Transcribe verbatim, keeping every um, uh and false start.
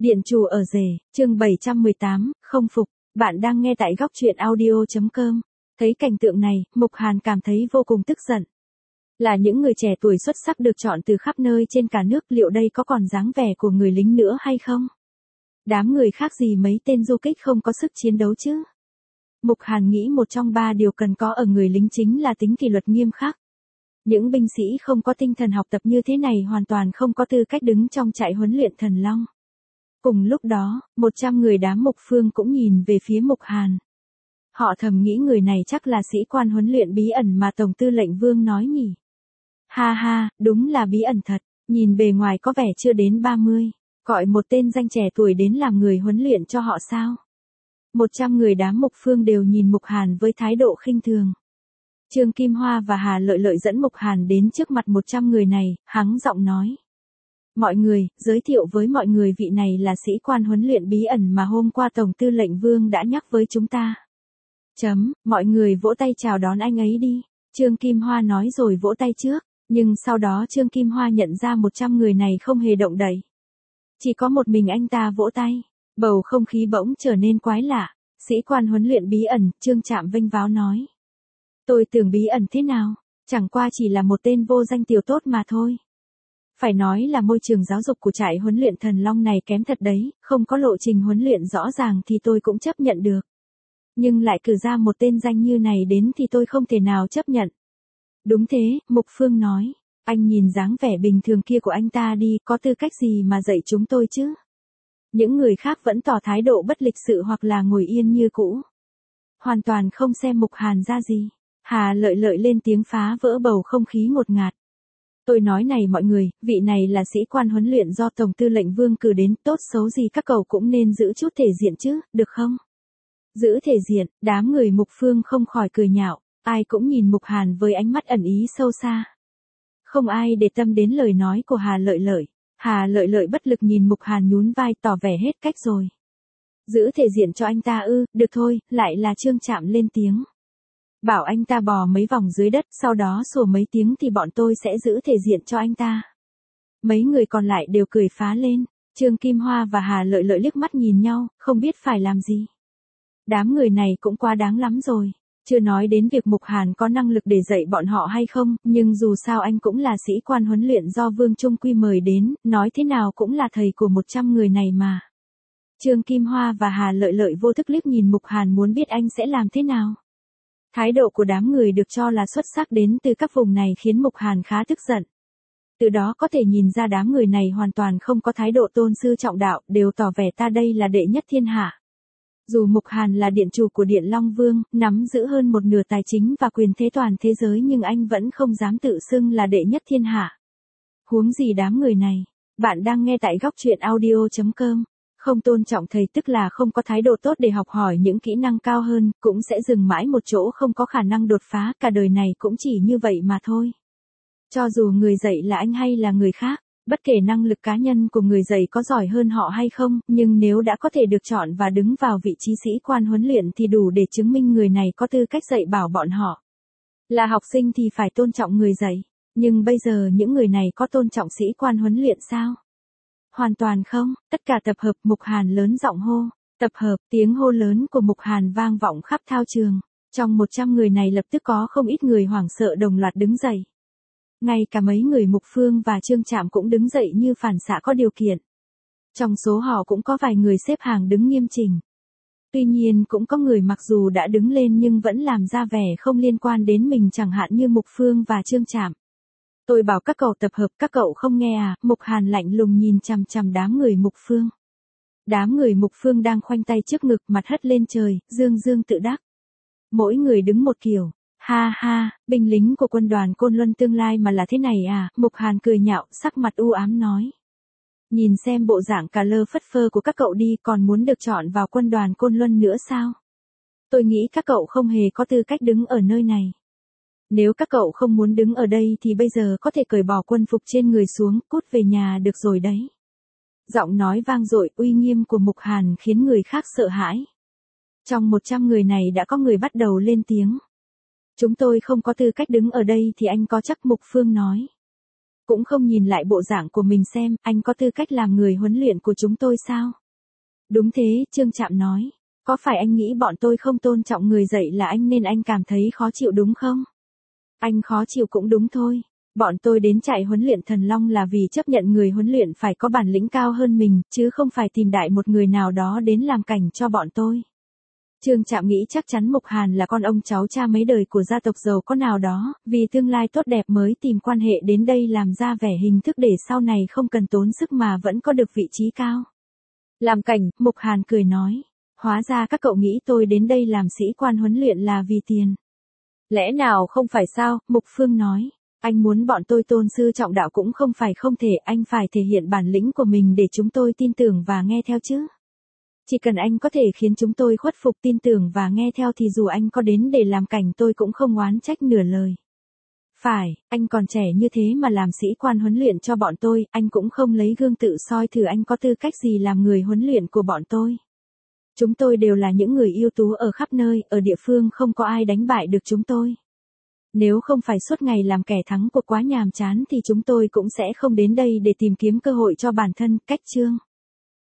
Điện chủ ở rể, chương bảy trăm mười tám, không phục, bạn đang nghe tại góc truyện audio.com. Thấy cảnh tượng này, Mục Hàn cảm thấy vô cùng tức giận. Là những người trẻ tuổi xuất sắc được chọn từ khắp nơi trên cả nước, liệu đây có còn dáng vẻ của người lính nữa hay không? Đám người khác gì mấy tên du kích không có sức chiến đấu chứ? Mục Hàn nghĩ một trong ba điều cần có ở người lính chính là tính kỷ luật nghiêm khắc. Những binh sĩ không có tinh thần học tập như thế này hoàn toàn không có tư cách đứng trong trại huấn luyện Thần Long. Cùng lúc đó, một trăm người đám Mục Phương cũng nhìn về phía Mục Hàn. Họ thầm nghĩ người này chắc là sĩ quan huấn luyện bí ẩn mà Tổng tư lệnh Vương nói nhỉ. Ha ha, đúng là bí ẩn thật, nhìn bề ngoài có vẻ chưa đến ba mươi, gọi một tên danh trẻ tuổi đến làm người huấn luyện cho họ sao? Một trăm người đám Mục Phương đều nhìn Mục Hàn với thái độ khinh thường. Trương Kim Hoa và Hà Lợi Lợi dẫn Mục Hàn đến trước mặt một trăm người này, hắng giọng nói. Mọi người, giới thiệu với mọi người vị này là sĩ quan huấn luyện bí ẩn mà hôm qua Tổng tư lệnh Vương đã nhắc với chúng ta. Chấm, mọi người vỗ tay chào đón anh ấy đi. Trương Kim Hoa nói rồi vỗ tay trước, nhưng sau đó Trương Kim Hoa nhận ra một trăm người này không hề động đậy. Chỉ có một mình anh ta vỗ tay, bầu không khí bỗng trở nên quái lạ. Sĩ quan huấn luyện bí ẩn, Trương Trạm vênh váo nói. Tôi tưởng bí ẩn thế nào, chẳng qua chỉ là một tên vô danh tiểu tốt mà thôi. Phải nói là môi trường giáo dục của trại huấn luyện Thần Long này kém thật đấy, không có lộ trình huấn luyện rõ ràng thì tôi cũng chấp nhận được. Nhưng lại cử ra một tên danh như này đến thì tôi không thể nào chấp nhận. Đúng thế, Mục Phương nói, anh nhìn dáng vẻ bình thường kia của anh ta đi, có tư cách gì mà dạy chúng tôi chứ? Những người khác vẫn tỏ thái độ bất lịch sự hoặc là ngồi yên như cũ. Hoàn toàn không xem Mục Hàn ra gì. Hà Lợi Lợi lên tiếng phá vỡ bầu không khí ngột ngạt. Tôi nói này mọi người, vị này là sĩ quan huấn luyện do Tổng tư lệnh Vương cử đến, tốt xấu gì các cậu cũng nên giữ chút thể diện chứ, được không? Giữ thể diện, đám người Mục Phương không khỏi cười nhạo, ai cũng nhìn Mục Hàn với ánh mắt ẩn ý sâu xa. Không ai để tâm đến lời nói của Hà Lợi Lợi. Hà Lợi Lợi bất lực nhìn Mục Hàn nhún vai tỏ vẻ hết cách rồi. Giữ thể diện cho anh ta ư, được thôi, lại là Trương Trạm lên tiếng. Bảo anh ta bò mấy vòng dưới đất, sau đó sủa mấy tiếng thì bọn tôi sẽ giữ thể diện cho anh ta. Mấy người còn lại đều cười phá lên. Trương Kim Hoa và Hà Lợi Lợi liếc mắt nhìn nhau, không biết phải làm gì. Đám người này cũng quá đáng lắm rồi. Chưa nói đến việc Mục Hàn có năng lực để dạy bọn họ hay không, nhưng dù sao anh cũng là sĩ quan huấn luyện do Vương Trung Quy mời đến, nói thế nào cũng là thầy của một trăm người này mà. Trương Kim Hoa và Hà Lợi Lợi vô thức liếc nhìn Mục Hàn muốn biết anh sẽ làm thế nào. Thái độ của đám người được cho là xuất sắc đến từ các vùng này khiến Mục Hàn khá tức giận. Từ đó có thể nhìn ra đám người này hoàn toàn không có thái độ tôn sư trọng đạo, đều tỏ vẻ ta đây là đệ nhất thiên hạ. Dù Mục Hàn là điện chủ của Điện Long Vương, nắm giữ hơn một nửa tài chính và quyền thế toàn thế giới nhưng anh vẫn không dám tự xưng là đệ nhất thiên hạ. Huống gì đám người này. Bạn đang nghe tại góc truyện audio.com. Không tôn trọng thầy tức là không có thái độ tốt để học hỏi những kỹ năng cao hơn, cũng sẽ dừng mãi một chỗ không có khả năng đột phá, cả đời này cũng chỉ như vậy mà thôi. Cho dù người dạy là anh hay là người khác, bất kể năng lực cá nhân của người dạy có giỏi hơn họ hay không, nhưng nếu đã có thể được chọn và đứng vào vị trí sĩ quan huấn luyện thì đủ để chứng minh người này có tư cách dạy bảo bọn họ. Là học sinh thì phải tôn trọng người dạy, nhưng bây giờ những người này có tôn trọng sĩ quan huấn luyện sao? Hoàn toàn không, tất cả tập hợp. Mục Hàn lớn giọng hô. Tập hợp, tiếng hô lớn của Mục Hàn vang vọng khắp thao trường. Trong một trăm người này lập tức có không ít người hoảng sợ đồng loạt đứng dậy. Ngay cả mấy người Mục Phương và Trương Trạm cũng đứng dậy như phản xạ có điều kiện. Trong số họ cũng có vài người xếp hàng đứng nghiêm chỉnh. Tuy nhiên cũng có người mặc dù đã đứng lên nhưng vẫn làm ra vẻ không liên quan đến mình, chẳng hạn như Mục Phương và Trương Trạm. Tôi bảo các cậu tập hợp, các cậu không nghe à? Mục Hàn lạnh lùng nhìn chằm chằm đám người Mục Phương. Đám người Mục Phương đang khoanh tay trước ngực, mặt hất lên trời, dương dương tự đắc. Mỗi người đứng một kiểu. Ha ha, binh lính của quân đoàn Côn Luân tương lai mà là thế này à? Mục Hàn cười nhạo, sắc mặt u ám nói. Nhìn xem bộ dạng cà lơ phất phơ của các cậu đi, còn muốn được chọn vào quân đoàn Côn Luân nữa sao? Tôi nghĩ các cậu không hề có tư cách đứng ở nơi này. Nếu các cậu không muốn đứng ở đây thì bây giờ có thể cởi bỏ quân phục trên người xuống, cút về nhà được rồi đấy. Giọng nói vang dội, uy nghiêm của Mục Hàn khiến người khác sợ hãi. Trong một trăm người này đã có người bắt đầu lên tiếng. Chúng tôi không có tư cách đứng ở đây thì anh có chắc? Mục Phương nói. cũng không nhìn lại bộ dạng của mình xem, anh có tư cách làm người huấn luyện của chúng tôi sao? Đúng thế, Trương Trạm nói. Có phải anh nghĩ bọn tôi không tôn trọng người dạy là anh nên anh cảm thấy khó chịu đúng không? Anh khó chịu cũng đúng thôi. Bọn tôi đến trại huấn luyện Thần Long là vì chấp nhận người huấn luyện phải có bản lĩnh cao hơn mình, chứ không phải tìm đại một người nào đó đến làm cảnh cho bọn tôi. Trương Trạm nghĩ chắc chắn Mục Hàn là con ông cháu cha mấy đời của gia tộc giàu có nào đó, vì tương lai tốt đẹp mới tìm quan hệ đến đây làm ra vẻ hình thức để sau này không cần tốn sức mà vẫn có được vị trí cao. Làm cảnh, Mục Hàn cười nói. Hóa ra các cậu nghĩ tôi đến đây làm sĩ quan huấn luyện là vì tiền. Lẽ nào không phải sao, Mục Phương nói. Anh muốn bọn tôi tôn sư trọng đạo cũng không phải không thể, anh phải thể hiện bản lĩnh của mình để chúng tôi tin tưởng và nghe theo chứ. Chỉ cần anh có thể khiến chúng tôi khuất phục tin tưởng và nghe theo thì dù anh có đến để làm cảnh tôi cũng không oán trách nửa lời. Phải, anh còn trẻ như thế mà làm sĩ quan huấn luyện cho bọn tôi, anh cũng không lấy gương tự soi thử anh có tư cách gì làm người huấn luyện của bọn tôi. Chúng tôi đều là những người ưu tú ở khắp nơi, ở địa phương không có ai đánh bại được chúng tôi. Nếu không phải suốt ngày làm kẻ thắng cuộc quá nhàm chán thì chúng tôi cũng sẽ không đến đây để tìm kiếm cơ hội cho bản thân, cách Trương.